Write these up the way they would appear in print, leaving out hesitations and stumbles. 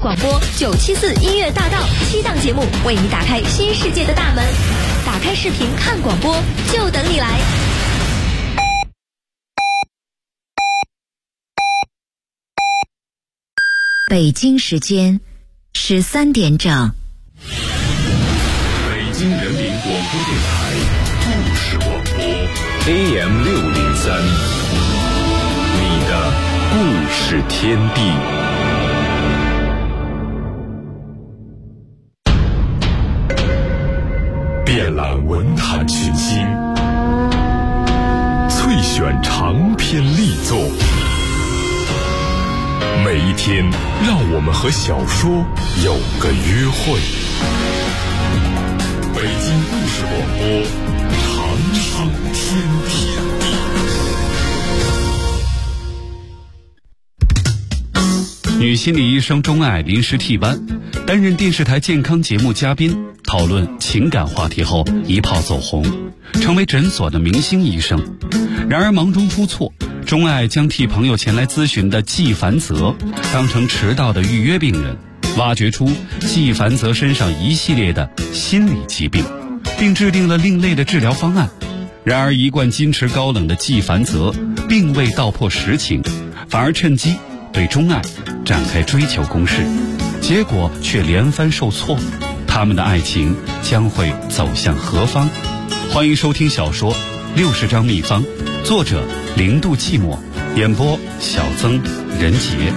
广播974音乐大道7档节目，为你打开新世界的大门。打开视频看广播，就等你来。 北京时间13点整。 北京人民广播电台故事广播 AM603，你的故事天地。遍览文坛群星，萃选长篇力作。每一天，让我们和小说有个约会。北京故事广播，长生天地。 女心理医生钟爱临时替班，担任电视台健康节目嘉宾，讨论情感话题后一炮走红，成为诊所的明星医生。然而忙中出错，钟爱将替朋友前来咨询的纪凡泽当成迟到的预约病人，挖掘出纪凡泽身上一系列的心理疾病，并制定了另类的治疗方案。然而一贯矜持高冷的纪凡泽并未道破实情，反而趁机对钟爱展开追求攻势，结果却连番受挫。他们的爱情将会走向何方？欢迎收听小说《60张秘方》，作者0度寂寞，演播小曾、任杰。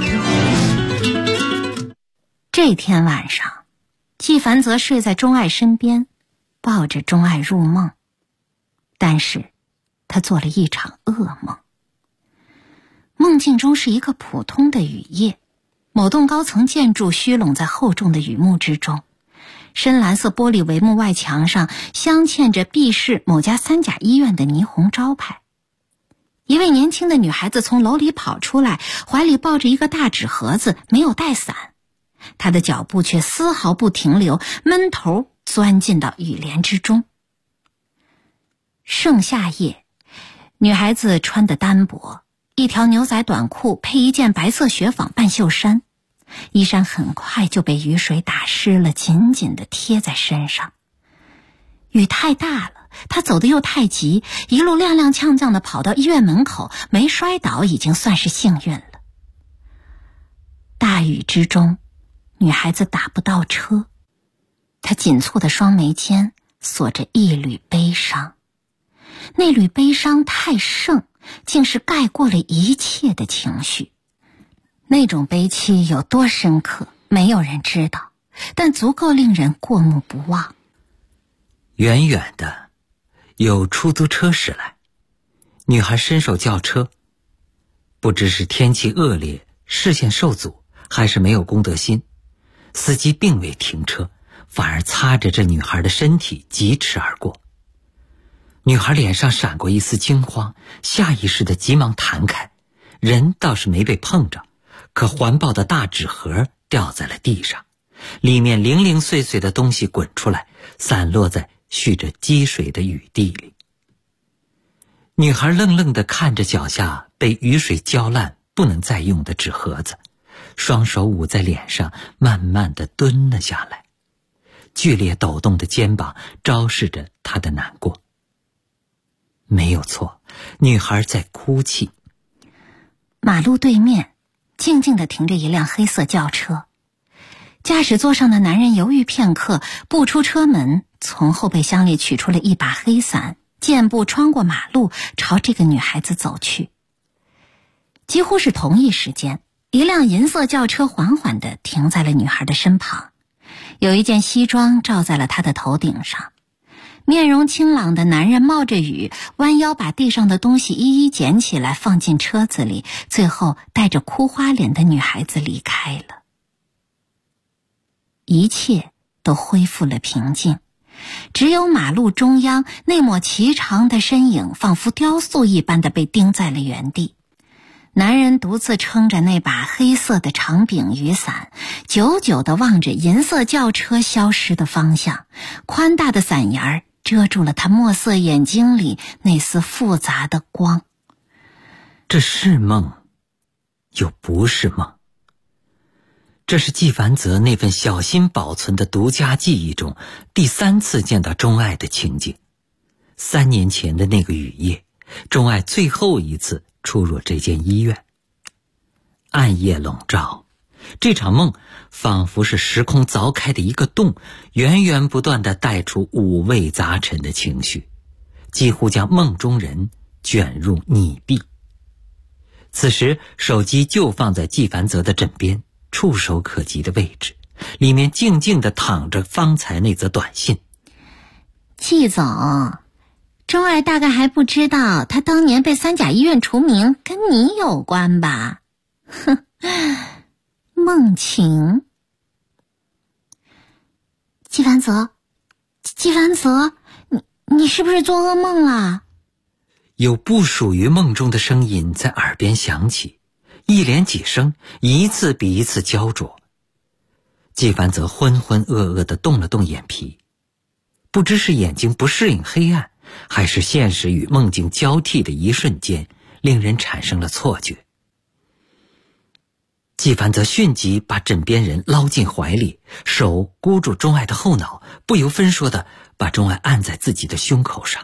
这天晚上，纪凡泽睡在钟爱身边，抱着钟爱入梦。但是他做了一场噩梦。梦境中是一个普通的雨夜，某栋高层建筑虚拢在厚重的雨幕之中，深蓝色玻璃帷幕外墙上镶嵌着 B 市某家3甲医院的霓虹招牌。一位年轻的女孩子从楼里跑出来，怀里抱着一个大纸盒子，没有带伞，她的脚步却丝毫不停留，闷头钻进到雨帘之中。盛夏夜，女孩子穿得单薄，一条牛仔短裤配一件白色雪纺半袖衫，衣衫很快就被雨水打湿了，紧紧地贴在身上。雨太大了，她走得又太急，一路踉踉跄跄地跑到医院门口，没摔倒已经算是幸运了。大雨之中，女孩子打不到车，她紧蹙的双眉间锁着一缕悲伤，那缕悲伤太盛，竟是盖过了一切的情绪。那种悲戚有多深刻，没有人知道，但足够令人过目不忘。 远远的，有出租车驶来，女孩伸手叫车，不知是天气恶劣，视线受阻，还是没有公德心，司机并未停车，反而擦着这女孩的身体疾驰而过。女孩脸上闪过一丝惊慌，下意识地急忙弹开，人倒是没被碰着，可环抱的大纸盒掉在了地上，里面零零碎碎的东西滚出来，散落在蓄着积水的雨地里。女孩愣愣地看着脚下被雨水浇烂不能再用的纸盒子，双手捂在脸上，慢慢地蹲了下来，剧烈抖动的肩膀昭示着她的难过。没有错，女孩在哭泣。 马路对面静静地停着一辆黑色轿车，驾驶座上的男人犹豫片刻，步出车门，从后备箱里取出了一把黑伞，健步穿过马路，朝这个女孩子走去。几乎是同一时间，一辆银色轿车缓缓地停在了女孩的身旁，有一件西装罩在了她的头顶上。面容清朗的男人冒着雨，弯腰把地上的东西一一捡起来放进车子里，最后带着哭花脸的女孩子离开了。一切都恢复了平静，只有马路中央那抹颀长的身影仿佛雕塑一般的被钉在了原地。男人独自撑着那把黑色的长柄雨伞，久久地望着银色轿车消失的方向，宽大的伞沿儿遮住了他墨色眼睛里那丝复杂的光。 这是梦，又不是梦。 这是纪梵泽那份小心保存的独家记忆中第3次见到钟爱的情景。3年前的那个雨夜，钟爱最后一次出入这间医院。暗夜笼罩，这场梦仿佛是时空凿开的一个洞，源源不断地带出五味杂陈的情绪，几乎将梦中人卷入泥壁。此时手机就放在纪梵泽的枕边，触手可及的位置，里面静静地躺着方才那则短信。 季总，钟爱大概还不知道他当年被3甲医院除名跟你有关吧？哼，梦情。纪梵泽，你是不是做噩梦了？ 有不属于梦中的声音在耳边响起，一连几声，一次比一次焦灼。纪梵泽浑浑噩噩地动了动眼皮，不知是眼睛不适应黑暗，还是现实与梦境交替的一瞬间，令人产生了错觉。纪梵泽迅即把枕边人捞进怀里，手箍住钟爱的后脑，不由分说地把钟爱按在自己的胸口上。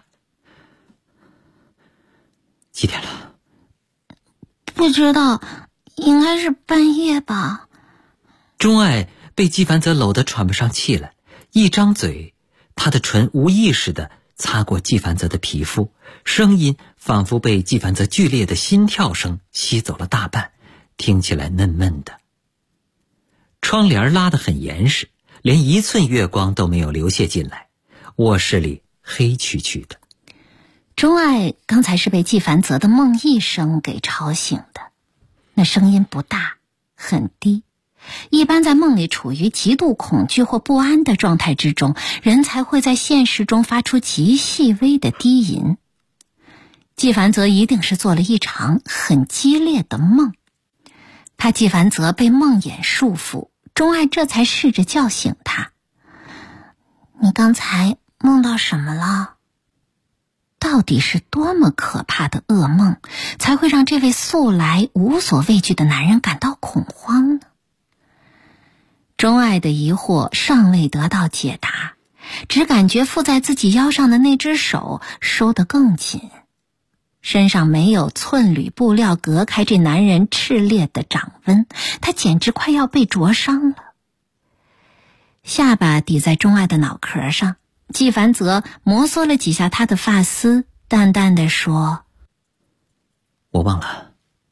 几点了？ 不知道，应该是半夜吧。 钟爱被纪梵泽搂得喘不上气来，一张嘴，他的唇无意识地擦过纪梵泽的皮肤，声音仿佛被纪梵泽剧烈的心跳声吸走了大半，听起来闷闷的。窗帘拉得很严实，连1寸月光都没有流泻进来，卧室里黑黢黢的。 钟爱刚才是被纪梵泽的梦呓声给吵醒的，那声音不大，很低，一般在梦里处于极度恐惧或不安的状态之中，人才会在现实中发出极细微的低吟。纪梵泽一定是做了一场很激烈的梦，怕纪梵泽被梦魇束缚，钟爱这才试着叫醒他。你刚才梦到什么了？到底是多么可怕的噩梦，才会让这位素来无所畏惧的男人感到恐慌呢？钟爱的疑惑尚未得到解答，只感觉附在自己腰上的那只手收得更紧，身上没有寸缕布料隔开这男人炽烈的掌温，他简直快要被灼伤了。下巴抵在钟爱的脑壳上，纪梵泽摩挲了几下他的发丝，淡淡地说： 我忘了。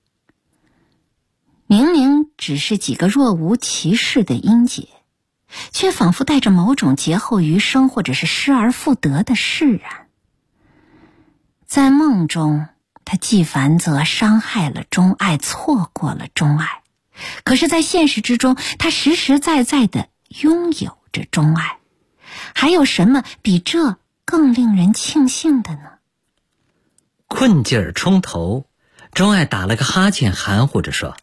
明明只是几个若无其事的音节，却仿佛带着某种劫后余生或者是失而复得的释然。在梦中，他纪梵泽伤害了钟爱，错过了钟爱，可是在现实之中，他实实在在地拥有着钟爱。还有什么比这更令人庆幸的呢？ 困劲儿冲头，钟爱打了个哈欠，含糊着说：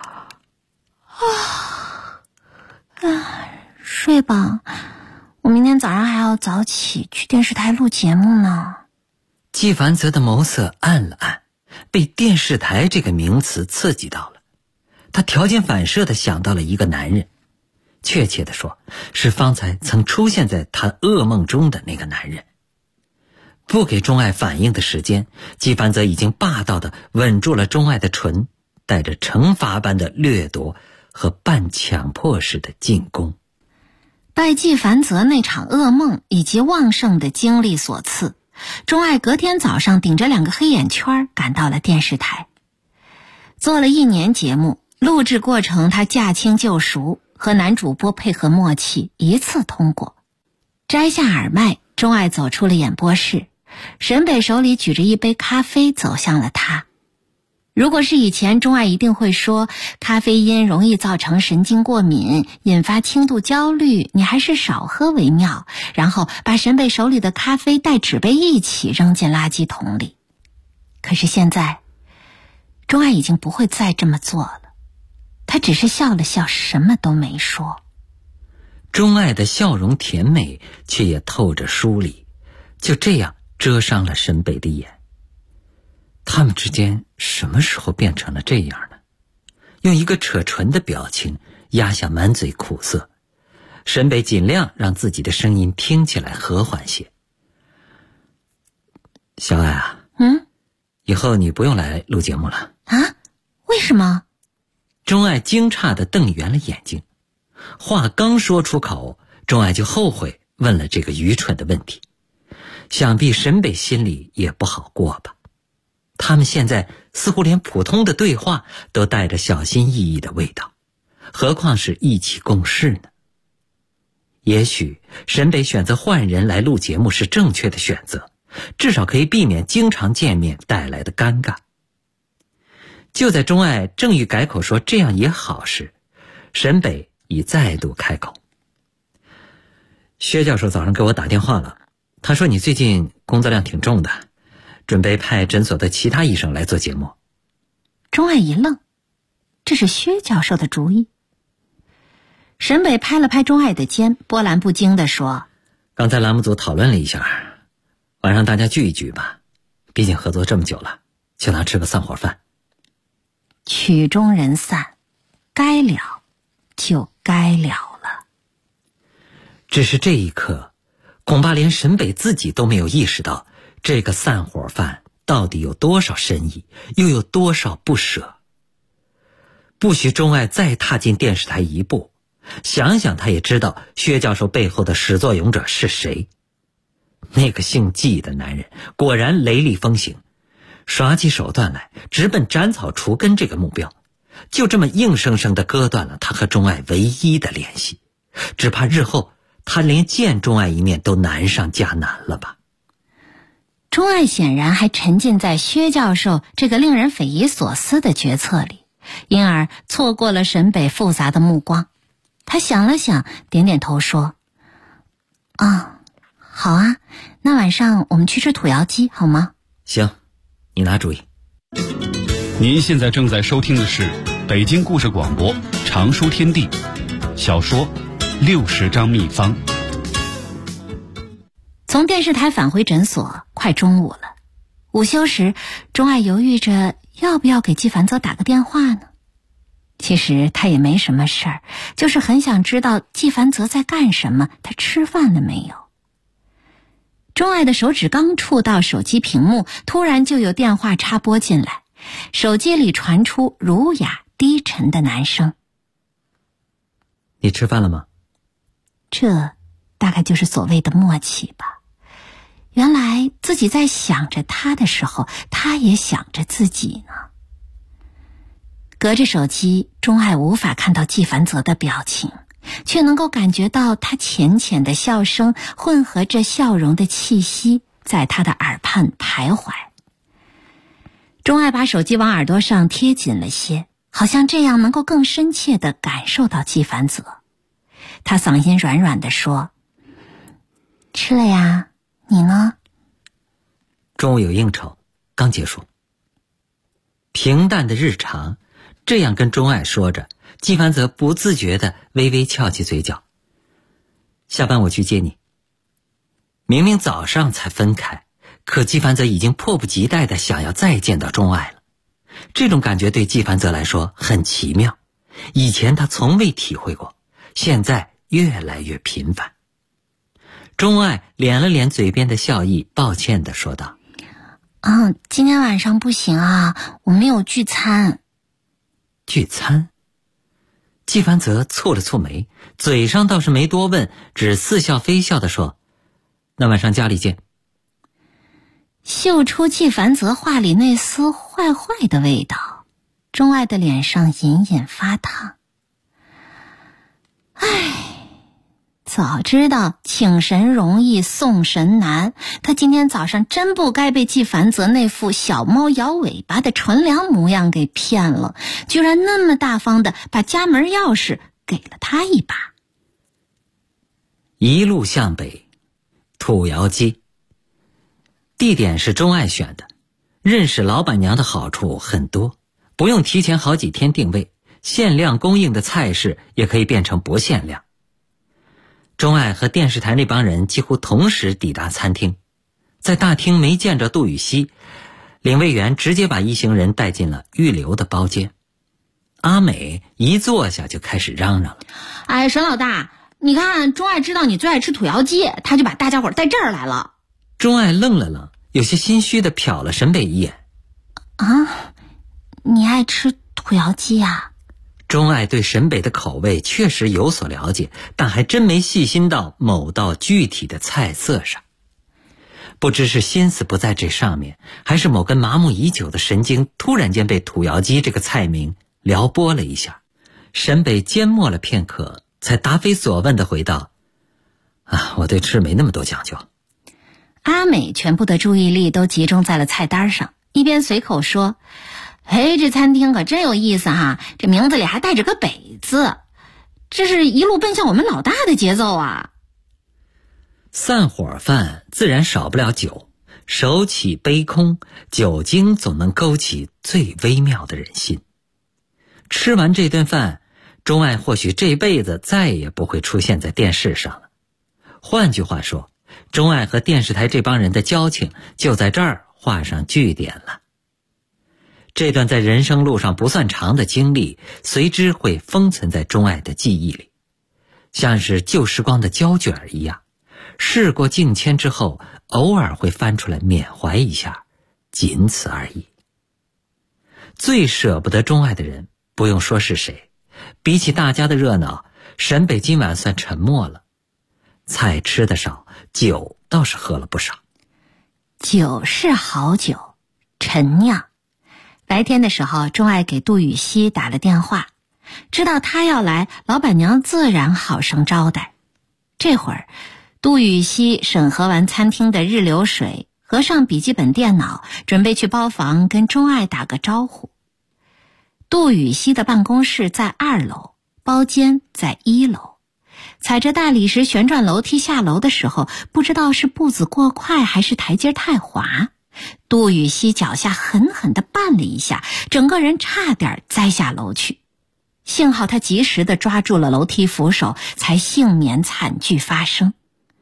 睡吧，我明天早上还要早起去电视台录节目呢。 纪梵泽的眸色暗了暗，被电视台这个名词刺激到了。他条件反射地想到了一个男人，确切地说，是方才曾出现在他噩梦中的那个男人。不给钟爱反应的时间，纪梵泽已经霸道地吻住了钟爱的唇，带着惩罚般的掠夺和半强迫式的进攻。 拜纪梵泽那场噩梦以及旺盛的精力所赐，钟爱隔天早上顶着2个黑眼圈赶到了电视台。做了1年节目，录制过程他驾轻就熟，和男主播配合默契，一次通过。摘下耳麦，钟爱走出了演播室，沈北手里举着一杯咖啡走向了他。如果是以前，钟爱一定会说咖啡因容易造成神经过敏，引发轻度焦虑，你还是少喝为妙，然后把沈北手里的咖啡带纸杯一起扔进垃圾桶里。可是现在，钟爱已经不会再这么做了，他只是笑了笑，什么都没说。 钟爱的笑容甜美，却也透着疏离，就这样遮伤了沈北的眼。他们之间什么时候变成了这样呢？用一个扯唇的表情压下满嘴苦涩。沈北尽量让自己的声音听起来和缓些。小爱啊，以后你不用来录节目了。 啊？为什么？ 钟爱惊诧地瞪圆了眼睛，话刚说出口，钟爱就后悔问了这个愚蠢的问题。想必沈北心里也不好过吧。他们现在似乎连普通的对话都带着小心翼翼的味道，何况是一起共事呢？也许沈北选择换人来录节目是正确的选择，至少可以避免经常见面带来的尴尬。就在钟爱正欲改口说这样也好时，沈北已再度开口。薛教授早上给我打电话了，他说你最近工作量挺重的，准备派诊所的其他医生来做节目。 钟爱一愣，这是薛教授的主意。沈北拍了拍钟爱的肩，波澜不惊地说： 刚才栏目组讨论了一下，晚上大家聚一聚吧，毕竟合作这么久了，就当吃个散伙饭。 曲终人散，该了就该了了。 只是这一刻，恐怕连沈北自己都没有意识到，这个散伙饭到底有多少深意，又有多少不舍。不许钟爱再踏进电视台一步，想想他也知道薛教授背后的始作俑者是谁。那个姓季的男人果然雷厉风行，耍起手段来直奔斩草除根这个目标，就这么硬生生地割断了他和钟爱唯一的联系，只怕日后他连见钟爱一面都难上加难了吧。 钟爱显然还沉浸在薛教授这个令人匪夷所思的决策里，因而错过了沈北复杂的目光。他想了想，点点头说：好啊，那晚上我们去吃土窑鸡好吗？ 行，你拿主意。 您现在正在收听的是北京故事广播常书天地小说60张秘方。 从电视台返回诊所，快中午了。午休时，钟爱犹豫着要不要给季凡泽打个电话呢。其实他也没什么事儿，就是很想知道季凡泽在干什么，他吃饭了没有。钟爱的手指刚触到手机屏幕，突然就有电话插拨进来，手机里传出儒雅低沉的男声： 你吃饭了吗？ 这大概就是所谓的默契吧。原来自己在想着他的时候，他也想着自己呢。隔着手机，钟爱无法看到季凡泽的表情，却能够感觉到他浅浅的笑声混合着笑容的气息在他的耳畔徘徊。钟爱把手机往耳朵上贴紧了些，好像这样能够更深切地感受到季凡泽。他嗓音软软地说：吃了呀，你呢？ 中午有应酬，刚结束。平淡的日常，这样跟钟爱说着，季凡泽不自觉地微微翘起嘴角。下班我去接你。明明早上才分开，可季凡泽已经迫不及待地想要再见到钟爱了。这种感觉对季凡泽来说很奇妙，以前他从未体会过，现在越来越频繁。钟爱敛了敛嘴边的笑意，抱歉地说道： 今天晚上不行啊，我们有聚餐。 聚餐？季凡泽蹙了蹙眉，嘴上倒是没多问，只似笑非笑地说：那晚上家里见。 嗅出季凡泽话里那丝坏坏的味道，钟爱的脸上隐隐发烫。早知道请神容易送神难，他今天早上真不该被季凡泽那副小猫摇尾巴的纯良模样给骗了，居然那么大方的把家门钥匙给了他一把。 一路向北，土窑鸡。地点是钟爱选的，认识老板娘的好处很多，不用提前好几天定位，限量供应的菜式也可以变成不限量。钟爱和电视台那帮人几乎同时抵达餐厅，在大厅没见着杜雨熙，领位员直接把一行人带进了预留的包间。 阿美一坐下就开始嚷嚷了： 哎，沈老大，你看钟爱知道你最爱吃土窑鸡，他就把大家伙带这儿来了。 钟爱愣了愣，有些心虚地瞟了沈北一眼。 啊，你爱吃土窑鸡啊？ 钟爱对沈北的口味确实有所了解，但还真没细心到某道具体的菜色上。不知是心思不在这上面，还是某根麻木已久的神经突然间被土窑鸡这个菜名撩拨了一下。沈北缄默了片刻，才答非所问地回道：我对吃没那么多讲究。 阿美全部的注意力都集中在了菜单上，一边随口说：哎，这餐厅可真有意思哈，这名字里还带着个北字，这是一路奔向我们老大的节奏啊。 散伙饭自然少不了酒，手起杯空，酒精总能勾起最微妙的人心。吃完这顿饭，钟爱或许这辈子再也不会出现在电视上了。换句话说，钟爱和电视台这帮人的交情就在这儿画上句点了。这段在人生路上不算长的经历，随之会封存在钟爱的记忆里，像是旧时光的胶卷一样，事过境迁之后，偶尔会翻出来缅怀一下，仅此而已。最舍不得钟爱的人，不用说是谁，比起大家的热闹，沈北今晚算沉默了。菜吃得少，酒倒是喝了不少。 酒是好酒，陈酿。白天的时候，钟爱给杜雨溪打了电话，知道他要来，老板娘自然好生招待。这会儿，杜雨溪审核完餐厅的日流水，合上笔记本电脑，准备去包房跟钟爱打个招呼。杜雨溪的办公室在2楼，包间在1楼。踩着大理石旋转楼梯下楼的时候，不知道是步子过快还是台阶太滑，杜雨溪脚下狠狠地绊了一下，整个人差点栽下楼去。幸好他及时地抓住了楼梯扶手，才幸免惨剧发生。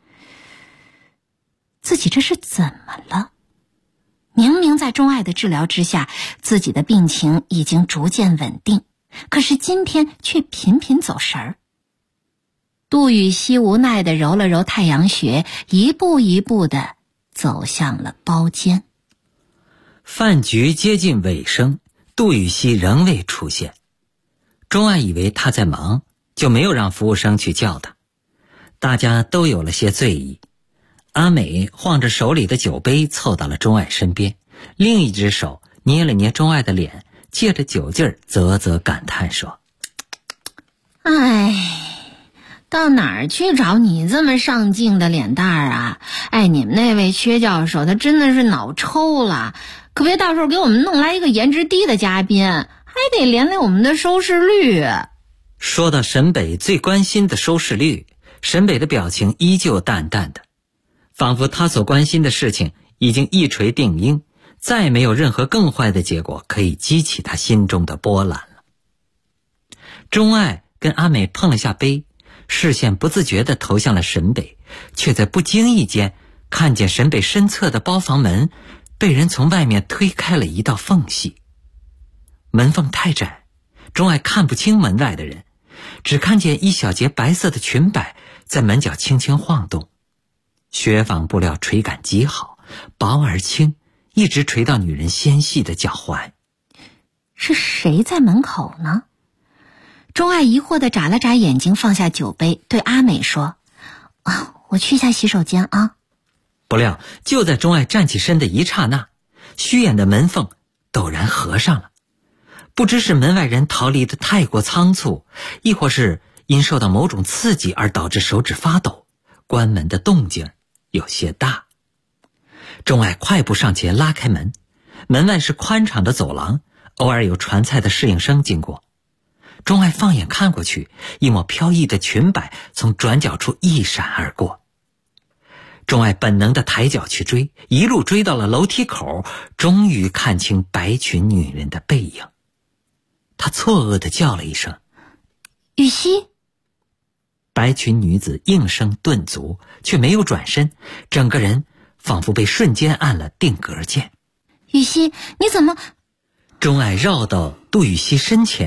自己这是怎么了？明明在钟爱的治疗之下，自己的病情已经逐渐稳定，可是今天却频频走神儿。杜雨溪无奈地揉了揉太阳穴，一步一步地走向了包间。 饭局接近尾声，杜雨溪仍未出现。钟爱以为他在忙，就没有让服务生去叫他。大家都有了些醉意。阿美晃着手里的酒杯凑到了钟爱身边，另一只手捏了捏钟爱的脸，借着酒劲儿啧啧感叹说： 哎，到哪儿去找你这么上镜的脸蛋儿啊？哎，你们那位薛教授他真的是脑抽了，可别到时候给我们弄来一个颜值低的嘉宾，还得连累我们的收视率。 说到沈北最关心的收视率，沈北的表情依旧淡淡的，仿佛他所关心的事情已经一锤定音，再没有任何更坏的结果可以激起他心中的波澜了。钟爱跟阿美碰了下杯，视线不自觉地投向了沈北，却在不经意间看见沈北身侧的包房门被人从外面推开了一道缝隙。门缝太窄，钟爱看不清门外的人，只看见一小截白色的裙摆在门角轻轻晃动。雪纺布料垂感极好，薄而轻，一直垂到女人纤细的脚踝。 是谁在门口呢？钟爱疑惑地眨了眨眼睛，放下酒杯，对阿美说：我去一下洗手间啊。 不料就在钟爱站起身的一刹那，虚掩的门缝陡然合上了。不知是门外人逃离的太过仓促，亦或是因受到某种刺激而导致手指发抖，关门的动静有些大。钟爱快步上前拉开门，门外是宽敞的走廊，偶尔有传菜的侍应生经过。钟爱放眼看过去，一抹飘逸的裙摆从转角处一闪而过。钟爱本能地抬脚去追，一路追到了楼梯口，终于看清白裙女人的背影。他错愕地叫了一声： 雨溪。 白裙女子应声顿足，却没有转身，整个人仿佛被瞬间按了定格键。 雨溪，你怎么…… 钟爱绕到杜雨溪身前，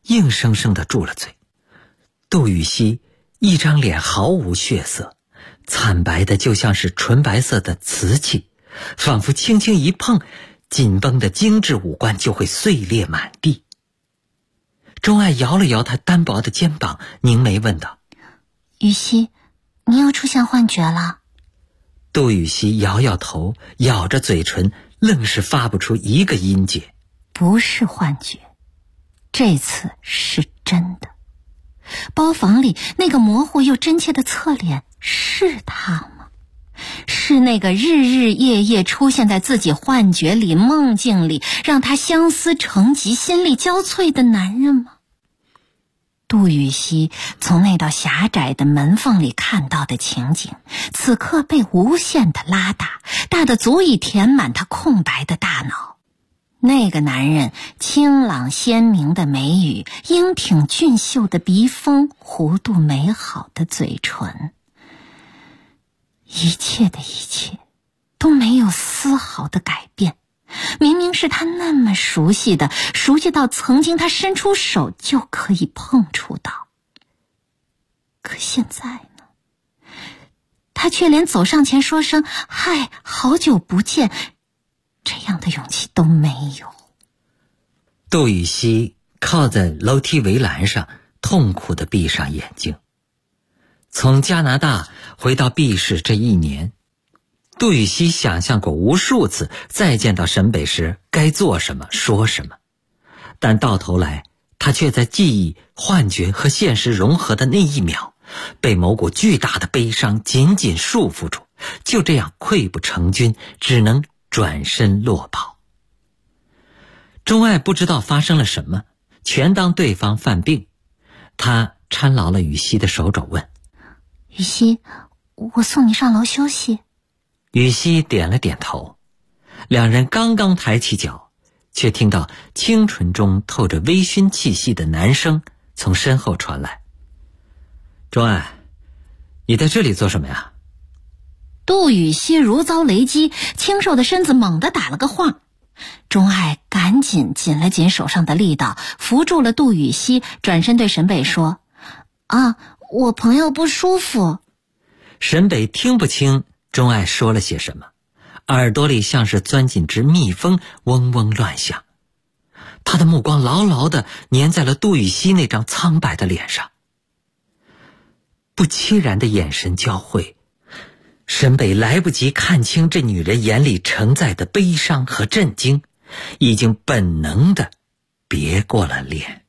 硬生生地住了嘴。杜禹锡一张脸毫无血色，惨白的就像是纯白色的瓷器，仿佛轻轻一碰，紧绷的精致五官就会碎裂满地。钟爱摇了摇他单薄的肩膀，凝眉问道： 禹锡，你又出现幻觉了？ 杜禹锡摇摇头，咬着嘴唇，愣是发不出一个音节。 不是幻觉，这次是真的。包房里那个模糊又真切的侧脸是他吗？是那个日日夜夜出现在自己幻觉里、梦境里，让他相思成疾、心力交瘁的男人吗？杜禹锡从那道狭窄的门缝里看到的情景，此刻被无限的拉大，大得足以填满他空白的大脑。那个男人清朗鲜明的眉宇，英挺俊秀的鼻峰，弧度美好的嘴唇，一切的一切都没有丝毫的改变。明明是他那么熟悉的，熟悉到曾经他伸出手就可以碰触到。可现在呢，他却连走上前说声嗨，好久不见这样的勇气都没有。 杜禹锡靠在楼梯围栏上，痛苦地闭上眼睛。从加拿大回到 B 市这一年，杜禹锡想象过无数次再见到沈北时该做什么说什么，但到头来他却在记忆、幻觉和现实融合的那一秒，被某股巨大的悲伤紧紧束缚住，就这样溃不成军，只能转身落跑。钟爱不知道发生了什么，全当对方犯病。他搀牢了禹锡的手肘问： 禹锡，我送你上楼休息。 禹锡点了点头。两人刚刚抬起脚，却听到清纯中透着微醺气息的男声从身后传来：钟爱，你在这里做什么呀？ 杜禹锡如遭雷击，清瘦的身子猛地打了个晃。钟爱赶紧紧了紧手上的力道，扶住了杜禹锡，转身对沈北说：我朋友不舒服。 沈北听不清钟爱说了些什么，耳朵里像是钻进只蜜蜂，嗡嗡乱响。他的目光牢牢地粘在了杜禹锡那张苍白的脸上。不期然的眼神交汇，沈北来不及看清这女人眼里承载的悲伤和震惊，已经本能地别过了脸。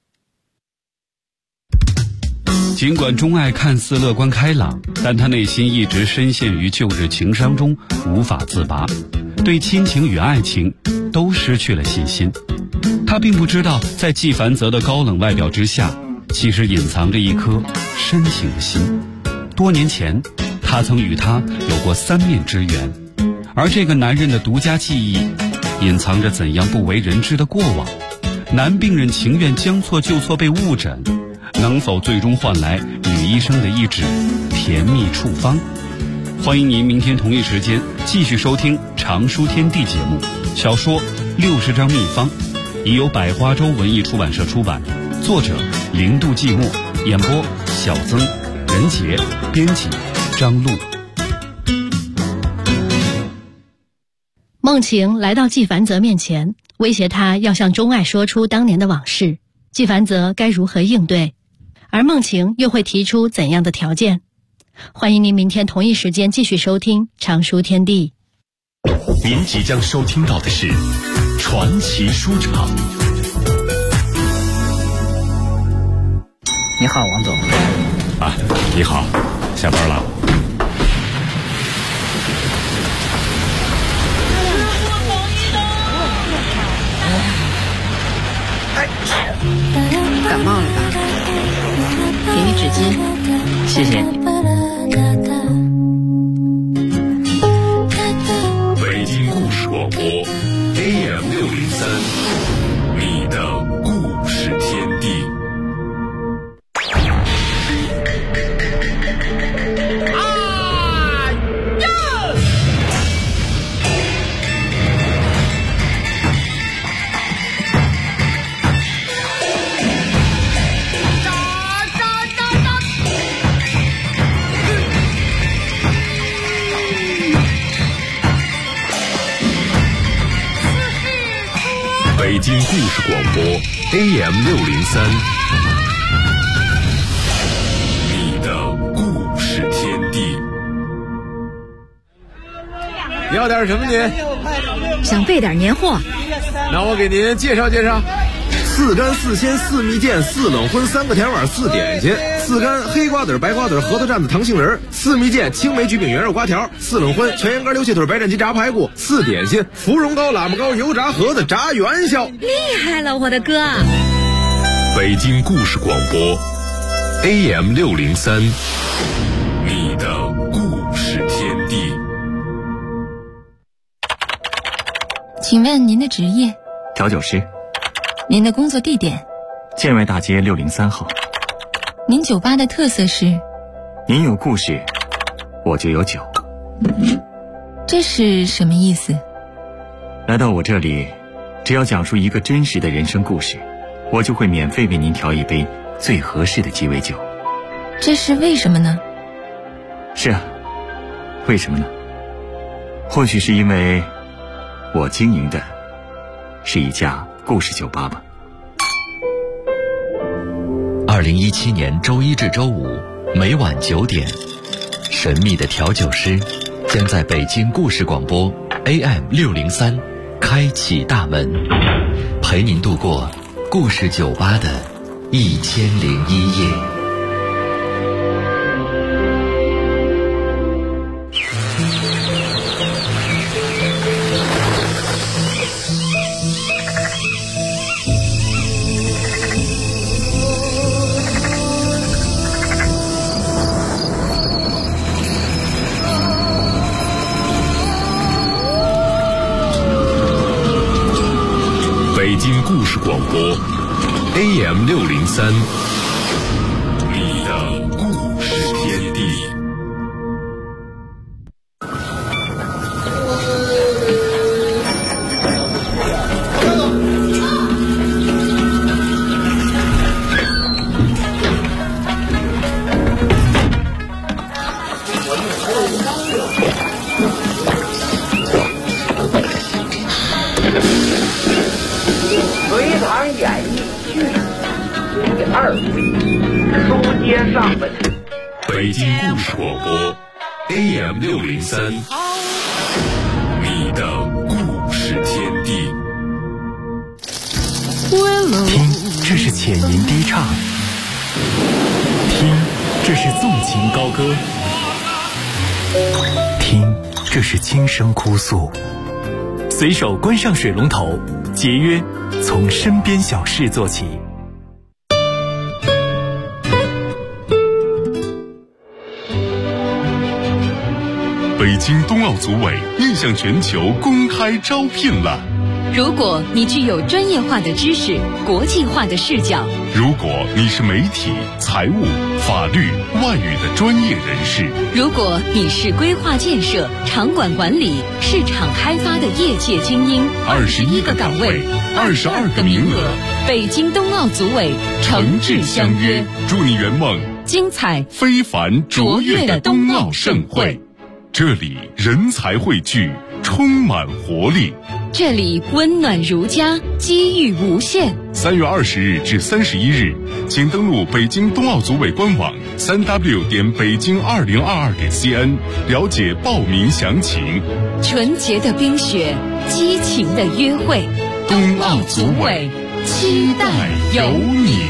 尽管钟爱看似乐观开朗，但他内心一直深陷于旧日情伤中，无法自拔，对亲情与爱情都失去了信心。他并不知道，在纪梵泽的高冷外表之下，其实隐藏着一颗深情的心。多年前，他曾与他有过3面之缘，而这个男人的独家记忆，隐藏着怎样不为人知的过往。男病人情愿将错就错被误诊，能否最终换来女医生的一纸甜蜜处方？欢迎您明天同一时间继续收听常书天地节目。小说60张秘方已由百花洲文艺出版社出版，作者零度寂寞，演播小曾、任杰，编辑张璐。 梦晴来到纪梵泽面前，威胁他要向钟爱说出当年的往事，纪梵泽该如何应对？而梦晴又会提出怎样的条件？欢迎您明天同一时间继续收听常书天地。 您即将收听到的是传奇书场。 你好，王总。 啊，你好，下班了。 感冒了吧？给你纸巾，谢谢你。 北京故事广播 AM603，你的故事天地。 故事广播 AM603， 你的故事天地。 你要点什么您？ 想备点年货。 那我给您介绍介绍：4干4鲜4蜜饯4冷荤3个甜碗4点心，4干黑瓜子白瓜子核桃蘸子糖杏仁，4蜜饯青梅焗饼圆肉瓜条，4冷荤全羊肝溜蟹腿白斩鸡炸排骨，4点心芙蓉糕喇嘛糕油炸盒子炸元宵。 厉害了，我的哥！ 北京故事广播 AM603， 你的故事天地。 请问您的职业？ 调酒师。 您的工作地点？ 建外大街603号。 您酒吧的特色是？ 您有故事，我就有酒。 这是什么意思？ 来到我这里，只要讲述一个真实的人生故事，我就会免费为您调一杯最合适的鸡尾酒。 这是为什么呢？ 是啊，为什么呢？或许是因为我经营的是一家故事酒吧吧。 2017年周一至周五每晚9点，神秘的调酒师将在北京故事广播 AM603 开启大门，陪您度过故事酒吧的1001夜。 北京故事广播 AM603， 你的故事天地。 隋唐演义剧第2回，书接上文。 北京故事广播 AM603， 你的故事天地。 听，这是浅吟低唱；听，这是纵情高歌；听，这是轻声哭诉。随手关上水龙头，节约从身边小事做起。 北京冬奥组委面向全球公开招聘了。 如果你具有专业化的知识、国际化的视角， 如果你是媒体、财务、法律、外语的专业人士， 如果你是规划建设、场馆管理、市场开发的业界精英，21个岗位，22个名额，北京冬奥组委诚挚相约， 祝你圆梦精彩非凡卓越的冬奥盛会。这里人才汇聚，充满活力。 这里温暖如家，机遇无限。 3月20日至31日，请登录北京冬奥组委官网3w.北京2022.cn 了解报名详情。 纯洁的冰雪，激情的约会， 冬奥组委期待有你。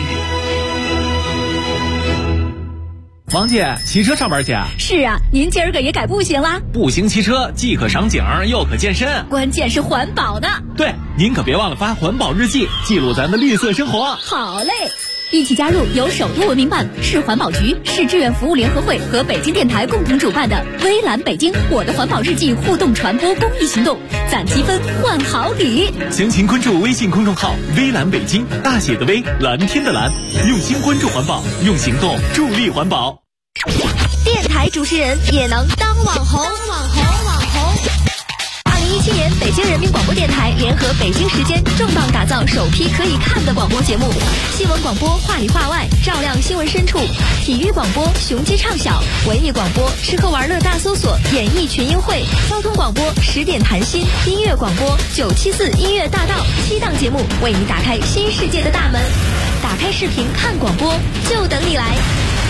王姐，骑车上班去啊？ 是啊，您今儿个也改步行啦？ 步行骑车既可赏景又可健身， 关键是环保呢。 对，您可别忘了发环保日记，记录咱的绿色生活。 好嘞，一起加入由首都文明办、市环保局、市志愿服务联合会和北京电台共同主办的微蓝北京我的环保日记互动传播公益行动，攒积分换好礼。 详情关注微信公众号微蓝北京，大写的微，蓝天的蓝，用心关注环保，用行动助力环保。 电台主持人也能当网红。 2017年，北京人民广播电台联合北京时间重磅打造首批可以看的广播节目。新闻广播话里话外，照亮新闻深处；体育广播雄鸡唱晓；文艺广播吃喝玩乐大搜索，演艺群英会；交通广播10点谈心；音乐广播974音乐大道，7档节目为你打开新世界的大门。打开视频看广播，就等你来。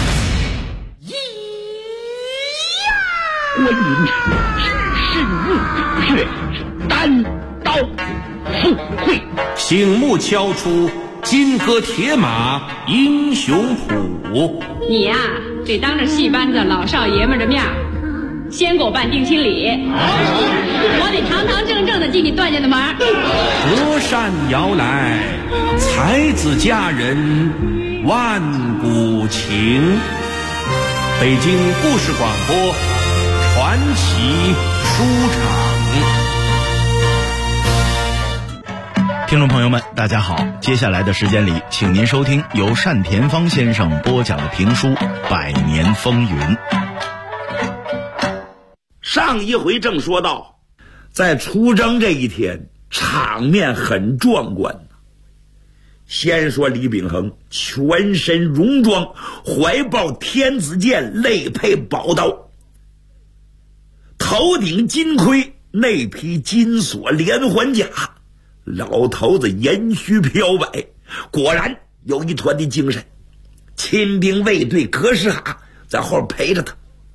观音是怒血单刀赴会， 醒目敲出金戈铁马英雄谱。 你呀，得当着戏班子老少爷们的面先给我办定亲礼，我得堂堂正正的进你段家的门。 隔山摇来，才子佳人万古情。北京故事广播传奇书场。 听众朋友们，大家好，接下来的时间里，请您收听由单田芳先生播讲的评书《百年风云》。 上一回正说到，在出征这一天，场面很壮观。先说李秉衡全身戎装，怀抱天子剑，肋佩宝刀，头顶金盔，内披金锁连环甲，老头子延须飘摆，果然有一团的精神。亲兵卫队格什哈在后陪着他，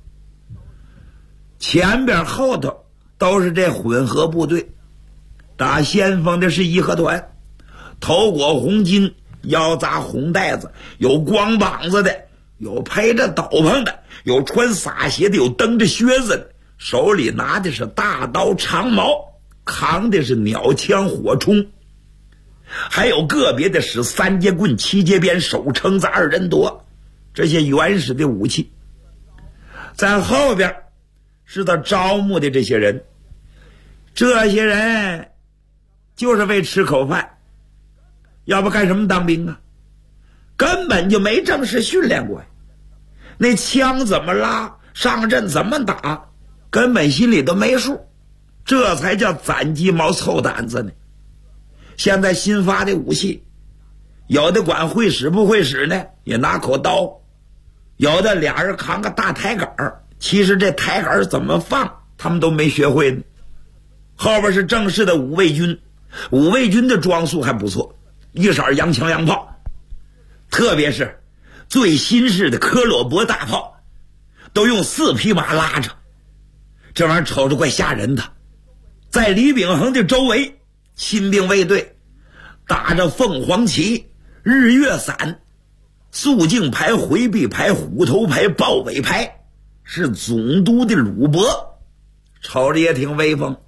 前边后头都是这混合部队。打先锋的是义和团，头裹红巾，腰扎红带子，有光膀子的，有披着斗篷的，有穿洒鞋的，有蹬着靴子的，手里拿的是大刀长矛，扛的是鸟枪火铳，还有个别的使3节棍、7节鞭、手撑子、2人夺，这些原始的武器。在后边是他招募的这些人，这些人就是为吃口饭，要不干什么当兵啊？根本就没正式训练过呀，那枪怎么拉，上阵怎么打，根本心里都没数，这才叫攒鸡毛凑胆子呢。现在新发的武器，有的管会使不会使呢，也拿口刀，有的俩人扛个大抬杆，其实这抬杆怎么放他们都没学会呢。后边是正式的五卫军，五卫军的装束还不错，一色洋枪洋炮，特别是最新式的科洛博大炮，都用4匹马拉着，这玩意儿瞅着怪吓人的。在李秉衡的周围，亲兵卫队打着凤凰旗、日月伞、肃静牌、回避牌、虎头牌、豹尾牌，是总督的鲁伯，瞅着也挺威风。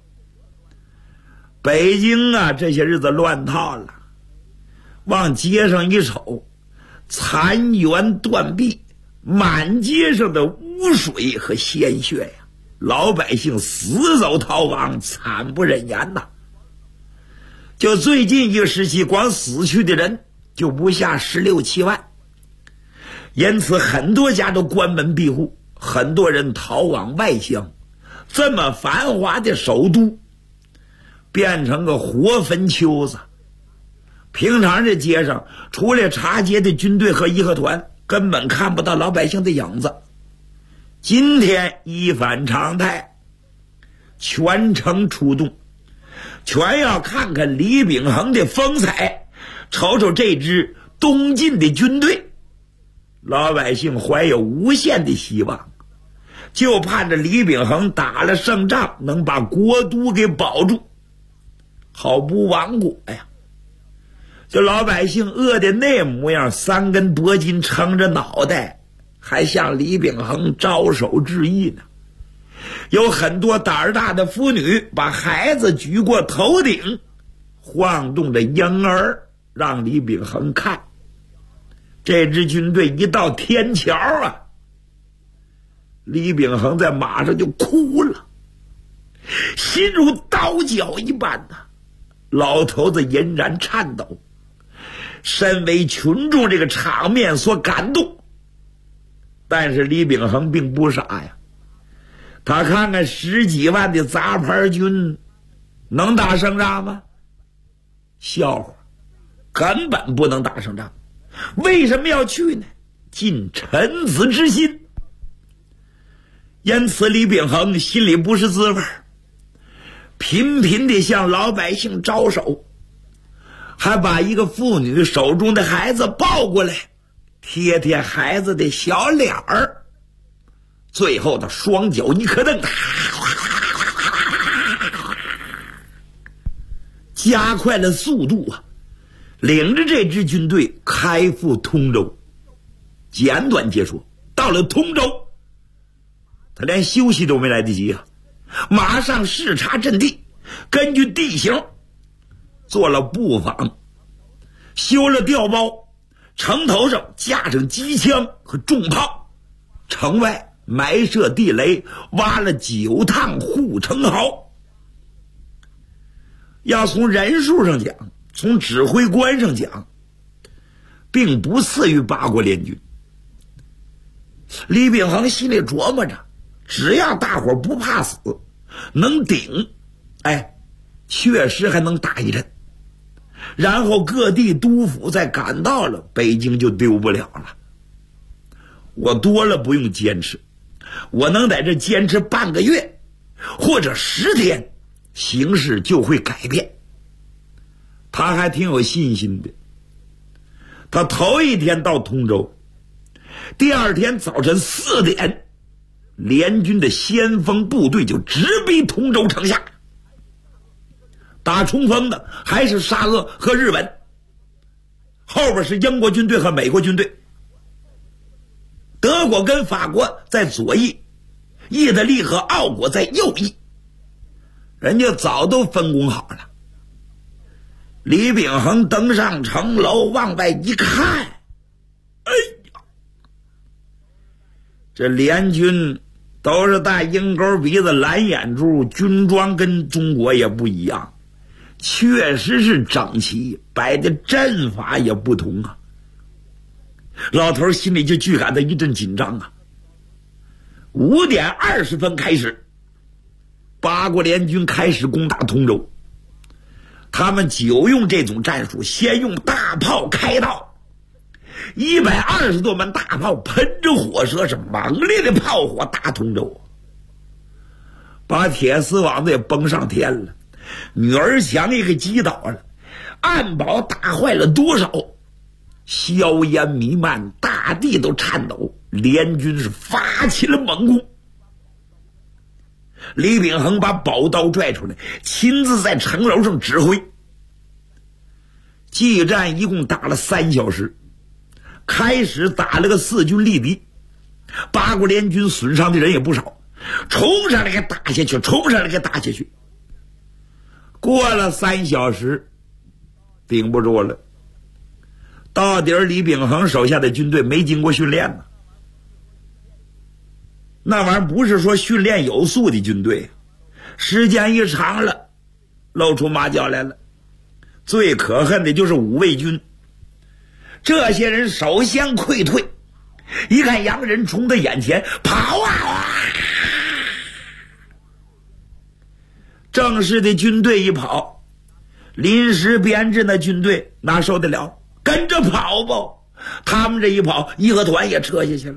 北京啊，这些日子乱套了，往街上一瞅，残垣断壁，满街上的污水和鲜血呀，老百姓死走逃亡，惨不忍言呐。就最近一个时期，光死去的人就不下16、17万，因此很多家都关门闭户，很多人逃往外乡，这么繁华的首都变成个活坟丘子。平常这街上除了查街的军队和义和团，根本看不到老百姓的影子。今天一反常态，全城出动，全要看看李秉衡的风采，瞅瞅这支东进的军队。老百姓怀有无限的希望，就盼着李秉衡打了胜仗，能把国都给保住，好不亡国呀。这老百姓饿的那模样，3根铂金撑着脑袋，还向李秉衡招手致意呢。有很多胆儿大的妇女把孩子举过头顶，晃动着婴儿让李秉衡看。这支军队一到天桥啊，李秉衡在马上就哭了，心如刀绞一般呐。老头子隐然颤抖，身为群众这个场面所感动。但是李秉衡并不傻呀，他看看10几万的杂牌军能打胜仗吗？笑话，根本不能打胜仗。为什么要去呢？尽臣子之心。因此李秉衡心里不是滋味，频频地向老百姓招手，还把一个妇女手中的孩子抱过来，贴贴孩子的小脸儿，最后他双脚一磕蹬，加快了速度啊，领着这支军队开赴通州。简短结束，到了通州，他连休息都没来得及啊，马上视察阵地，根据地形做了布防，修了调包，城头上架上机枪和重炮，城外埋设地雷，挖了9趟护城壕。要从人数上讲，从指挥官上讲，并不次于八国联军。李秉衡心里琢磨着，只要大伙不怕死，能顶，确实还能打一阵。然后各地督府再赶到了，北京就丢不了了。我多了不用坚持，我能在这坚持半个月或者10天，形势就会改变。他还挺有信心的。他头一天到通州，第二天早晨4点，联军的先锋部队就直逼通州城下。打冲锋的还是沙俄和日本，后边是英国军队和美国军队，德国跟法国在左翼，意大利和奥国在右翼，人家早都分工好了。李秉衡登上城楼，往外一看，哎呀，这联军都是大鹰钩鼻子蓝眼珠，军装跟中国也不一样，确实是整齐，摆的阵法也不同啊。老头心里就巨感到一阵紧张啊。5点20分开始，八国联军开始攻打通州。他们久用这种战术，先用大炮开道，120多门大炮喷着火舌，是猛烈的炮火打通州，把铁丝网子也崩上天了，女儿墙也给击倒了，暗堡打坏了多少，硝烟弥漫，大地都颤抖，联军是发起了猛攻。李秉衡把宝刀拽出来，亲自在城楼上指挥。激战一共打了3小时，开始打了个4军力敌，八国联军损伤的人也不少，冲上来给打下去，冲上来给打下去。过了3小时，顶不住了。到底李秉衡手下的军队没经过训练呢，那玩意儿不是说训练有素的军队，时间一长了，露出马脚来了。最可恨的就是五卫军，这些人首先溃退，一看洋人冲到眼前，跑啊！正式的军队一跑，临时编制的军队哪受得了？跟着跑吧！他们这一跑，义和团也撤下去了。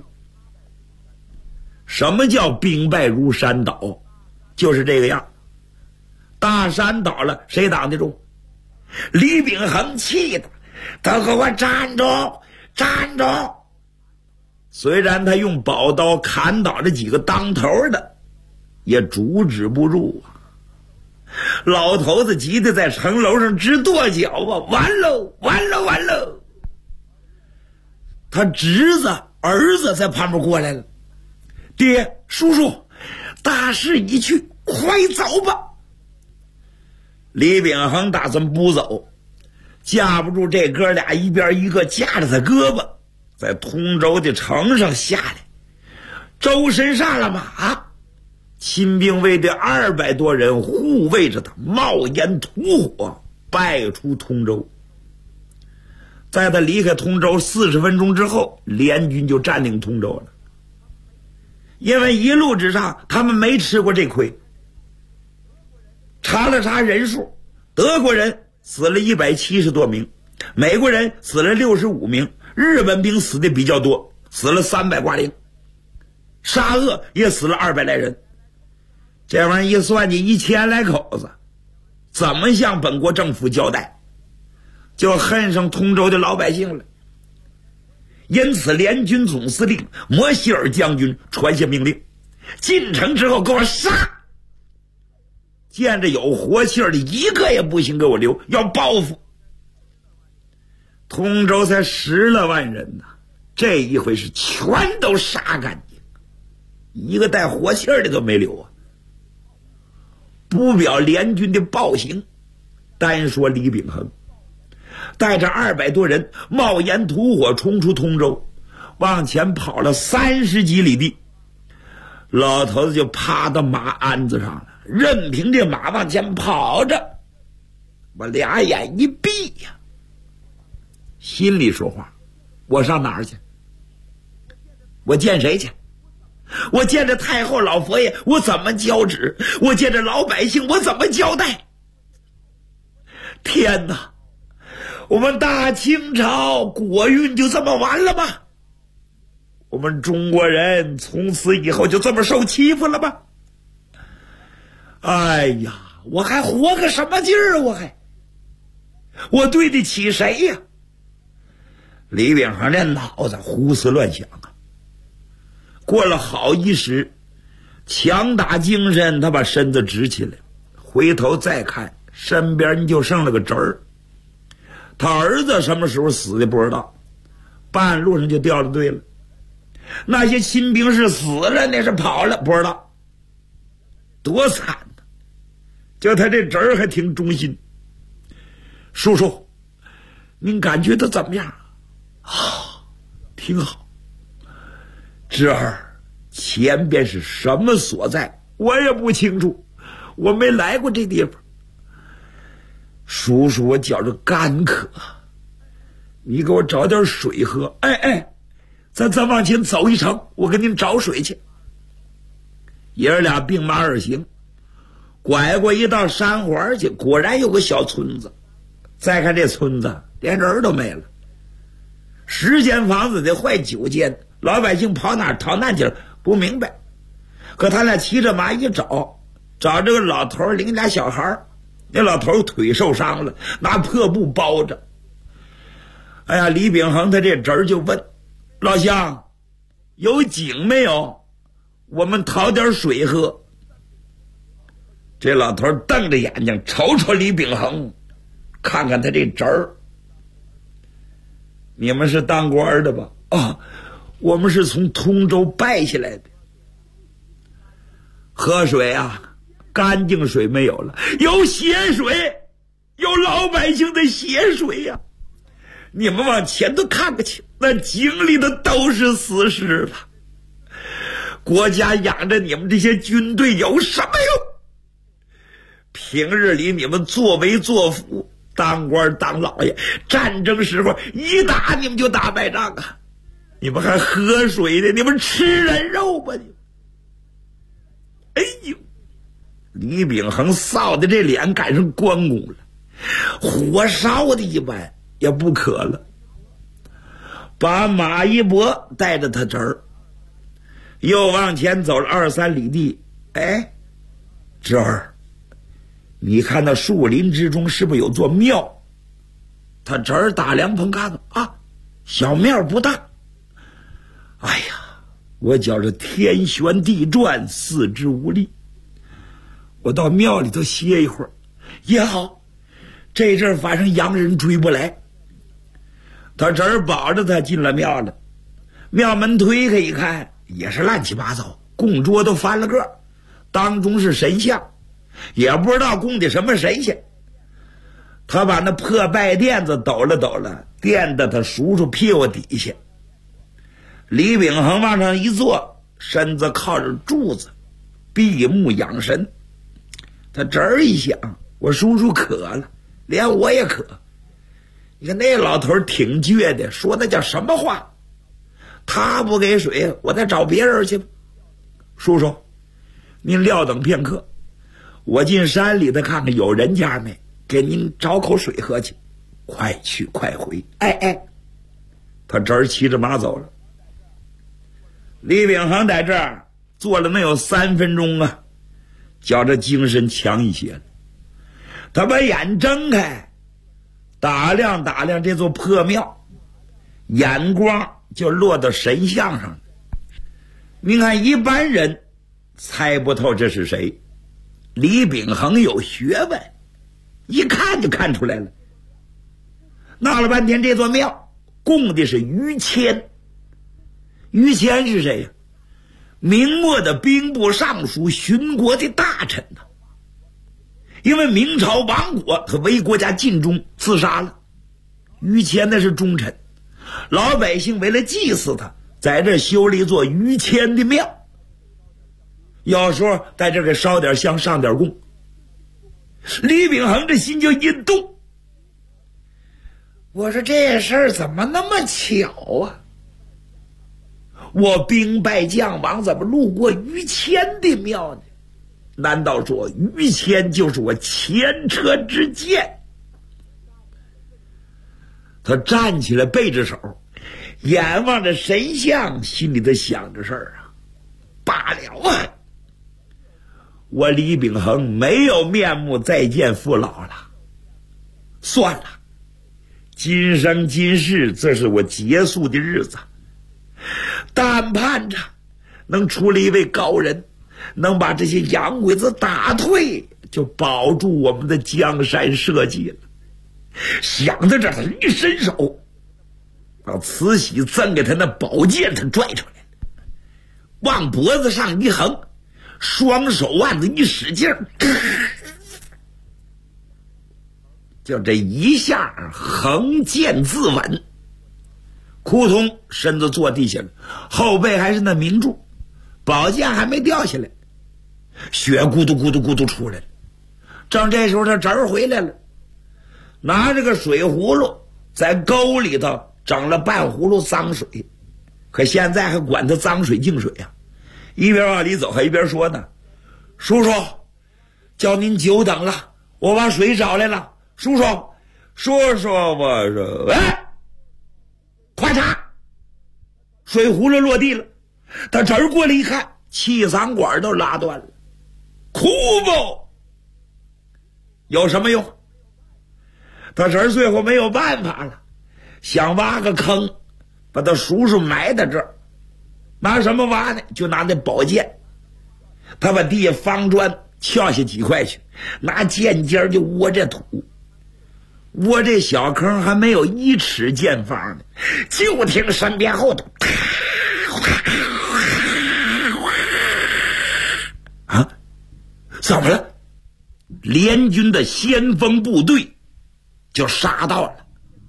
什么叫兵败如山倒？就是这个样。大山倒了，谁挡得住？李秉衡气的，都给我站住！站住！虽然他用宝刀砍倒了几个当头的，也阻止不住啊。老头子急得在城楼上直跺脚啊！完喽，完喽，完喽！他侄子、儿子在旁边过来了。爹，叔叔，大势已去，快走吧！李秉衡打算不走，架不住这哥俩一边一个架着他胳膊，在通州的城上下来，周身上了马，亲兵卫队200多人护卫着他，冒烟吐火，败出通州。在他离开通州40分钟之后，联军就占领通州了。因为一路之上他们没吃过这亏， 查了查人数，德国人死了170多名，美国人死了65名，日本兵死的比较多，死了300挂零，沙俄也死了200来人。这玩意一算计1000来口子，怎么向本国政府交代？就恨上通州的老百姓了。因此联军总司令摩希尔将军传下命令，进城之后给我杀，见着有活气儿的一个也不行给我留，要报复。通州才10来万人呐，这一回是全都杀干净，一个带活气儿的都没留啊。不表联军的暴行，单说李秉衡带着200多人冒烟吐火冲出通州，往前跑了30几里地，老头子就趴到马鞍子上了，任凭这马往前跑着，我俩眼一闭呀，心里说话，我上哪儿去？我见谁去？我见着太后老佛爷我怎么交旨？我见着老百姓我怎么交代？天哪，我们大清朝国运就这么完了吗？我们中国人从此以后就这么受欺负了吗？哎呀，我还活个什么劲儿啊？我对得起谁呀？李秉衡这脑子胡思乱想啊。过了好一时，强打精神，他把身子直起来，回头再看，身边就剩了个侄儿。他儿子什么时候死的不知道，半路上就掉了队了。那些亲兵是死了，那是跑了，不知道多惨呢。就他这侄儿还挺忠心。叔叔，您感觉他怎么样？啊，挺好。侄儿，前边是什么所在？我也不清楚，我没来过这地方。叔叔，我觉着干渴，你给我找点水喝。咱往前走一程，我给您找水去。爷儿俩并马而行，拐过一道山环去，果然有个小村子。再看这村子，连人都没了，10间房子得坏9间，老百姓跑哪儿逃难去了？不明白。可他俩骑着马一找这个老头领俩小孩，那老头腿受伤了，拿破布包着。哎呀，李秉衡他这侄儿就问老乡，有井没有？我们讨点水喝。这老头瞪着眼睛瞅瞅李秉衡，看看他这侄儿。你们是当官的吧？啊，我们是从通州败下来的。喝水啊，干净水没有了，有血水，有老百姓的血水呀。你们往前头看看去，那井里的都是死尸了。国家养着你们这些军队有什么用？平日里你们作威作福，当官当老爷，战争时候一打你们就打败仗啊！你们还喝水呢？你们吃人肉吧你！哎呦，李秉衡臊的这脸赶上关公了，火烧的一般，也不渴了。把马一拨，带着他侄儿又往前走了2、3里地。侄儿，你看那树林之中是不是有座庙？他侄儿打量碰看看啊，小庙不大。哎呀，我觉着天旋地转，四肢无力，我到庙里头歇一会儿也好，这阵儿反正洋人追不来。他侄儿保着他进了庙了，庙门推开一看，也是乱七八糟，供桌都翻了个，当中是神像，也不知道供的什么神仙。他把那破拜垫子抖了抖了，垫到他叔叔屁股底下。李秉衡往上一坐，身子靠着柱子，闭目养神。他侄儿一想，我叔叔渴了，连我也渴。你看那老头挺倔的，说那叫什么话？他不给水，我再找别人去吧。叔叔，您撂等片刻， 我进山里头看看有人家没，给您找口水喝去，快去快回。他这儿骑着马走了。李秉衡在这儿坐了能有3分钟啊，觉着精神强一些了。他把眼睁开，打量打量这座破庙，眼光就落到神像上了。你看一般人猜不透这是谁，李秉衡有学问，一看就看出来了。闹了半天，这座庙供的是于谦。于谦是谁呀？明末的兵部尚书、巡国的大臣呐。因为明朝亡国，他为国家尽忠，自杀了。于谦那是忠臣，老百姓为了祭祀他，在这修了一座于谦的庙。有时候在这给烧点香，上点供。李秉衡这心就一动，我说这事儿怎么那么巧啊？我兵败将亡，怎么路过于谦的庙呢？难道说于谦就是我前车之鉴？他站起来，背着手，眼望着神像，心里头想着事儿啊。罢了啊，我李秉衡没有面目再见父老了，算了，今生今世这是我结束的日子，但盼着能出了一位高人，能把这些洋鬼子打退，就保住我们的江山社稷了。想到这儿，他一伸手把慈禧赠给他那宝剑他拽出来了，往脖子上一横，双手腕子一使劲儿，就这一下横剑自刎，扑通身子坐地下了，后背还是那明柱，宝剑还没掉下来，血咕嘟咕嘟咕嘟出来了。正这时候他侄儿回来了，拿着个水葫芦在沟里头整了半葫芦脏水，可现在还管他脏水净水啊。一边往里走还一边说呢，叔叔叫您久等了，我把水找来了。叔叔说我说咔嚓，水葫芦落地了。他侄儿过来一看，气嗓管都拉断了。哭不有什么用？他侄儿最后没有办法了，想挖个坑把他叔叔埋在这儿。拿什么挖呢？就拿那宝剑。他把地下方砖撬下几块去，拿剑尖就窝这土，窝这小坑还没有1尺见方呢，就听身边后头啊，怎么了？联军的先锋部队就杀到了。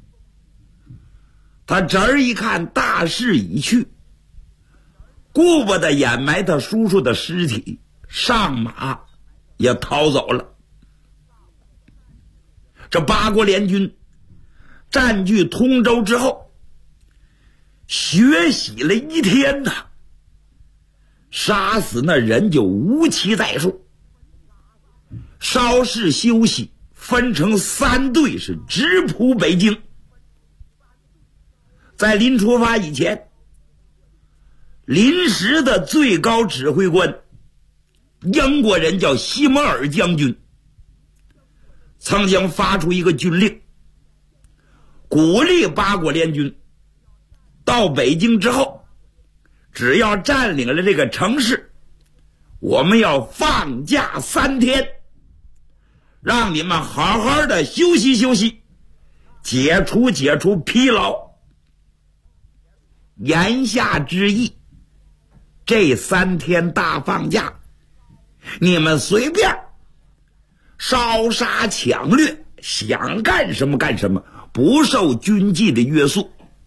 他侄儿一看大势已去，顾不得掩埋他叔叔的尸体，上马也逃走了。这八国联军占据通州之后，血洗了一天呐，杀死那人就无其再数。稍事休息，分成3队是直扑北京。在临出发以前，临时的最高指挥官，英国人叫西摩尔将军，曾经发出一个军令，鼓励八国联军到北京之后，只要占领了这个城市，我们要放假3天，让你们好好的休息休息，解除疲劳。言下之意，这3天大放假，你们随便烧杀抢掠，想干什么干什么，不受军纪的约束。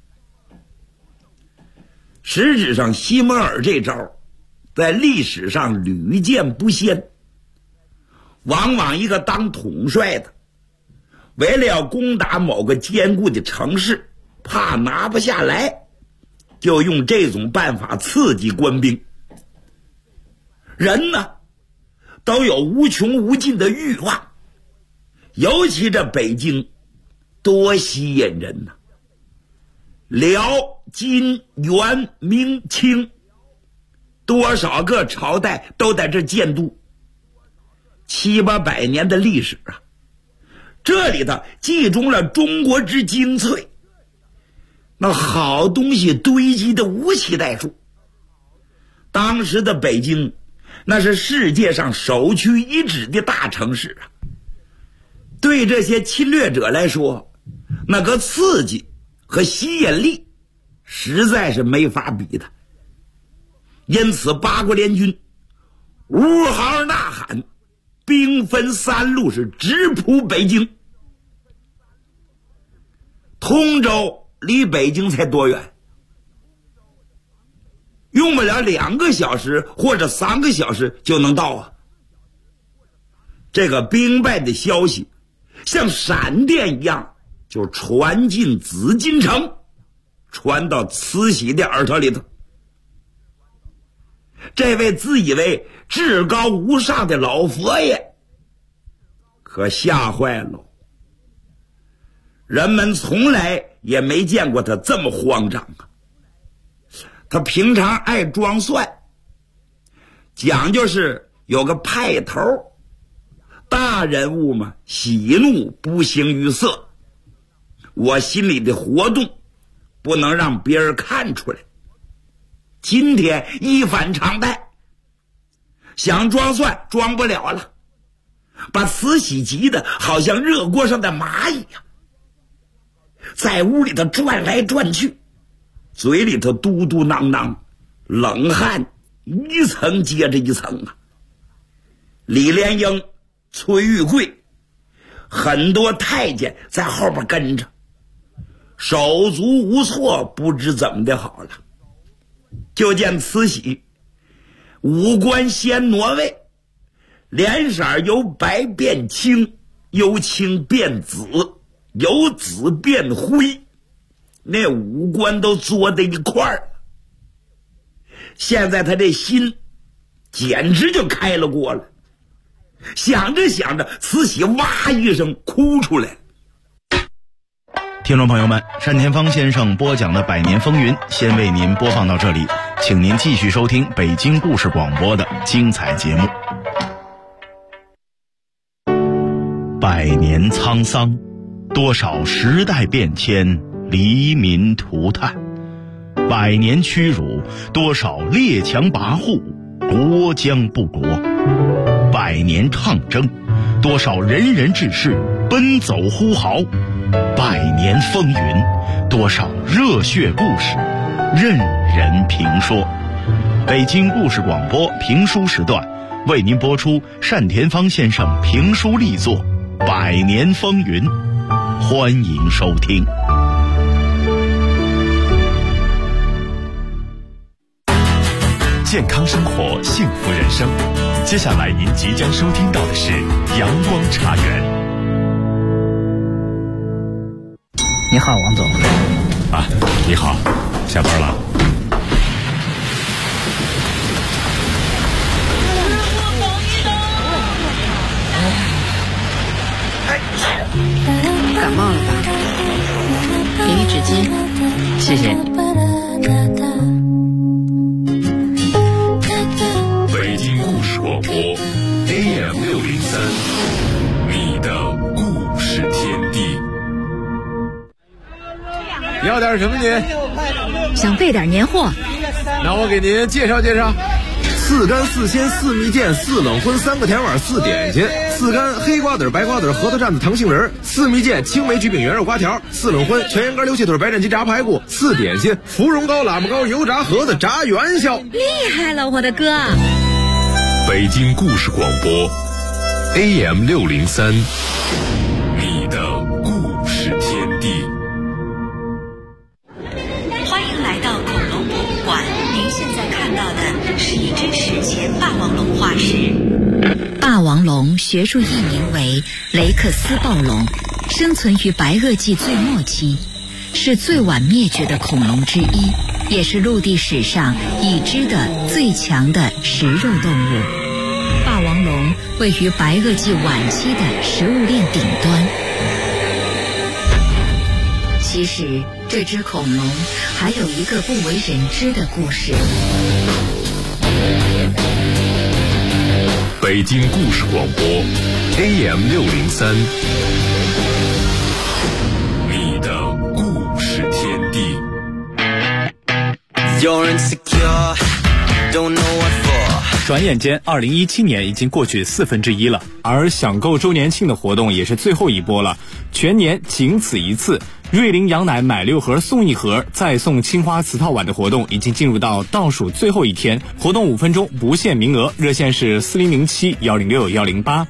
实质上西摩尔这招在历史上屡见不鲜，往往一个当统帅的，为了要攻打某个坚固的城市，怕拿不下来，就用这种办法刺激官兵。人呢， 都有无穷无尽的欲望，尤其这北京多吸引人呐！辽、金、元、明、清，多少个朝代都在这建都，700-800年的历史啊！这里头集中了中国之精粹，那好东西堆积的无其代数。当时的北京那是世界上首屈一指的大城市啊，对这些侵略者来说，那个刺激和吸引力实在是没法比的。因此八国联军呜嚎呐喊，兵分3路是直扑北京。通州离北京才多远？用不了2个小时或者3个小时就能到啊！这个兵败的消息像闪电一样就传进紫禁城，传到慈禧的耳朵里头。这位自以为至高无上的老佛爷可吓坏了，人们从来也没见过他这么慌张啊！他平常爱装蒜，讲究是有个派头，大人物嘛，喜怒不形于色，我心里的活动不能让别人看出来。今天一反常态，想装蒜装不了了，把慈禧急得好像热锅上的蚂蚁呀，在屋里头转来转去，嘴里头嘟嘟囔囔，冷汗一层接着一层啊。李莲英、崔玉贵很多太监在后边跟着，手足无措，不知怎么的好了。就见慈禧五官先挪位，脸色由白变青，由青变紫，由紫变灰，那五官都作在一块儿。现在他这心简直就开了锅了，想着想着，慈禧哇一声哭出来。 听众朋友们，单田芳先生播讲的《百年风云》先为您播放到这里，请您继续收听北京故事广播的精彩节目。100年沧桑，多少时代变迁，黎民涂炭；100年屈辱，多少列强跋扈，国将不国；100年抗争，多少仁人志士奔走呼号；100年风云，多少热血故事任人评说。北京故事广播评书时段为您播出单田芳先生评书力作《100年风云》，欢迎收听。 健康生活，幸福人生。接下来您即将收听到的是阳光茶园。 你好，王总。 啊，你好，下班了。 感冒了吧？给你纸巾。谢谢。 北京故事广播 AM603，你的故事天地。 要点什么您？ 想备点年货。 那我给您介绍介绍：4干4鲜4蜜饯4冷荤3个甜碗4点心，4干黑瓜子、白瓜子、核桃蘸子、糖杏仁，4蜜饯青梅焗饼圆肉瓜条，4冷荤全羊肝、溜蟹腿、白斩鸡、炸排骨，4点心芙蓉糕、喇嘛糕、油炸盒子、炸元宵。 厉害了，我的哥！ 北京故事广播 AM603，你的故事天地。 欢迎来到恐龙博物馆，您现在看到的是一只史前霸王龙化石。霸王龙学术译名为雷克斯暴龙，生存于白垩纪最末期，是最晚灭绝的恐龙之一，也是陆地史上已知的最强的食肉动物。 霸王龙位于白垩纪晚期的食物链顶端。其实，这只恐龙还有一个不为人知的故事。 北京故事广播 AM603， 你的故事天地。 转眼间2017年已经过去1/4了，而享购周年庆的活动也是最后一波了，全年仅此一次。瑞麟羊奶买6盒送1盒，再送青花瓷套碗的活动已经进入到倒数最后一天，活动5分钟不限名额，热线是4007-106-108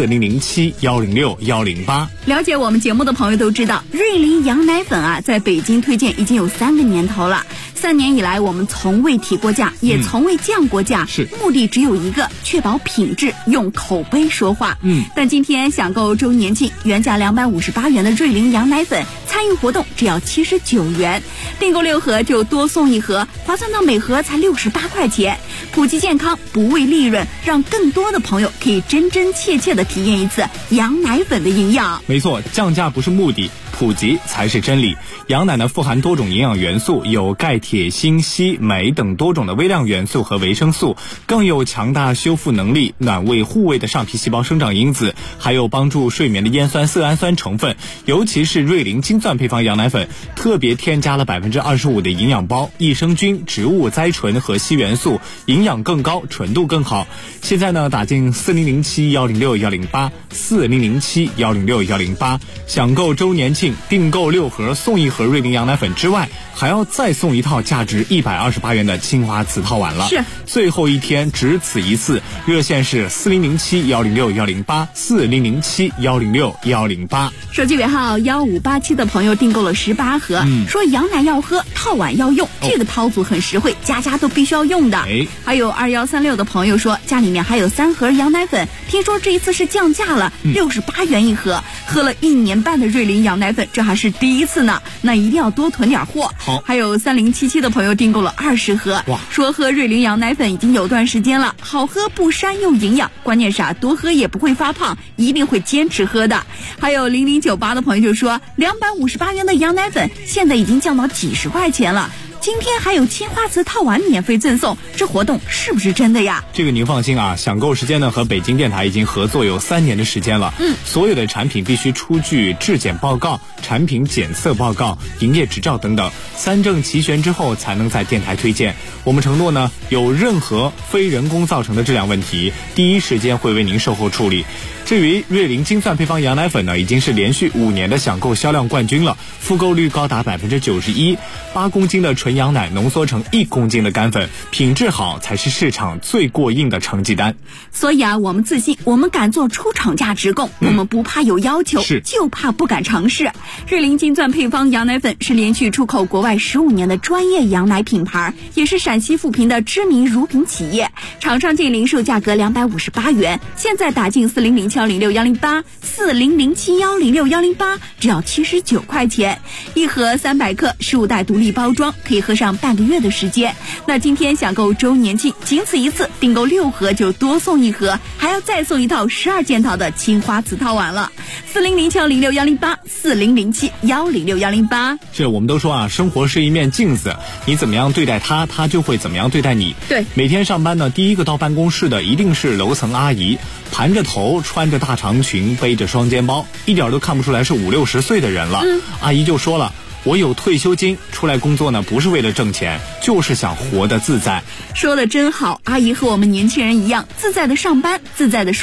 4007-106-108。 了解我们节目的朋友都知道，瑞麟羊奶粉啊，在北京推荐已经有3个年头了。3年以来，我们从未提过价，也从未降过价， 是目的只有一个，确保品质，用口碑说话。但今天享购周年庆，原价258元的瑞麟羊奶粉，参与活动只要79元，订购6盒就多送1盒，划算到每盒才68块钱。普及健康，不为利润，让更多的朋友可以真真切切的体验一次羊奶粉的营养。 没错，降价不是目的，普及才是真理。羊奶呢富含多种营养元素，有钙、铁、锌、硒、镁等多种的微量元素和维生素，更有强大修复能力、暖胃护胃的上皮细胞生长因子，还有帮助睡眠的烟酸色氨酸成分。尤其是瑞麟金钻配方羊奶粉，特别添加了25%的营养包、益生菌、植物甾醇和硒元素，营养更高，纯度更好。现在呢，打进4007-106-108 4007-106-108，享购周年庆，订购6盒送1盒瑞麟羊奶粉之外，还要再送一套价值128元的青花瓷套碗了。 是最后一天，只此一次，热线是4007-106-108 4007-106-108。 手机尾号1587的朋友订购了18盒，说羊奶要喝，套碗要用，这个套组很实惠，家家都必须要用的。还有2136的朋友说，家里面还有3盒羊奶粉，听说这一次是降价了，68元1盒，喝了1年半的瑞麟羊奶粉，这还是第一次呢，那一定要多囤点货。 好， 还有3077的朋友订购了20盒，说喝瑞麟羊奶粉已经有段时间了，好喝不膻又营养，关键是多喝也不会发胖，一定会坚持喝的。还有0098的朋友就说，258元的羊奶粉现在已经降到几十块钱了，今天还有青花瓷套碗免费赠送，这活动是不是真的呀？ 这个您放心啊，享购时间呢和北京电台已经合作有3年的时间了。所有的产品必须出具质检报告、产品检测报告、营业执照等等，3证齐全之后才能在电台推荐。我们承诺呢，有任何非人工造成的质量问题，第一时间会为您售后处理。至于瑞麟金钻配方羊奶粉呢，已经是连续5年的享购销量冠军了，复购率高达91%。8公斤的纯羊奶浓缩成1公斤的干粉，品质好才是市场最过硬的成绩单。 所以我们自信，我们敢做出厂价直供，我们不怕有要求，就怕不敢尝试。瑞麟金钻配方羊奶粉是连续出口国外15年的专业羊奶品牌，也是陕西富平的知名乳品企业，厂商净零售价格258元，现在打进4007-106-108 4007-106-108，只要79块钱，1盒300克，15袋独立包装，可以喝上半个月的时间。那今天享购周年庆，仅此一次，订购6盒就多送1盒，还要再送一套12件套的青花瓷套碗了。4007-106-108 4007-106-108。 是，我们都说生活是一面镜子，你怎么样对待它，它就会怎么样对待你。 对， 每天上班呢，第一个到办公室的一定是楼层阿姨，盘着头，穿着大长裙，背着双肩包，一点都看不出来是50-60岁的人了。阿姨就说了，我有退休金，出来工作呢不是为了挣钱，就是想活得自在。 说得真好，阿姨和我们年轻人一样，自在的上班，自在的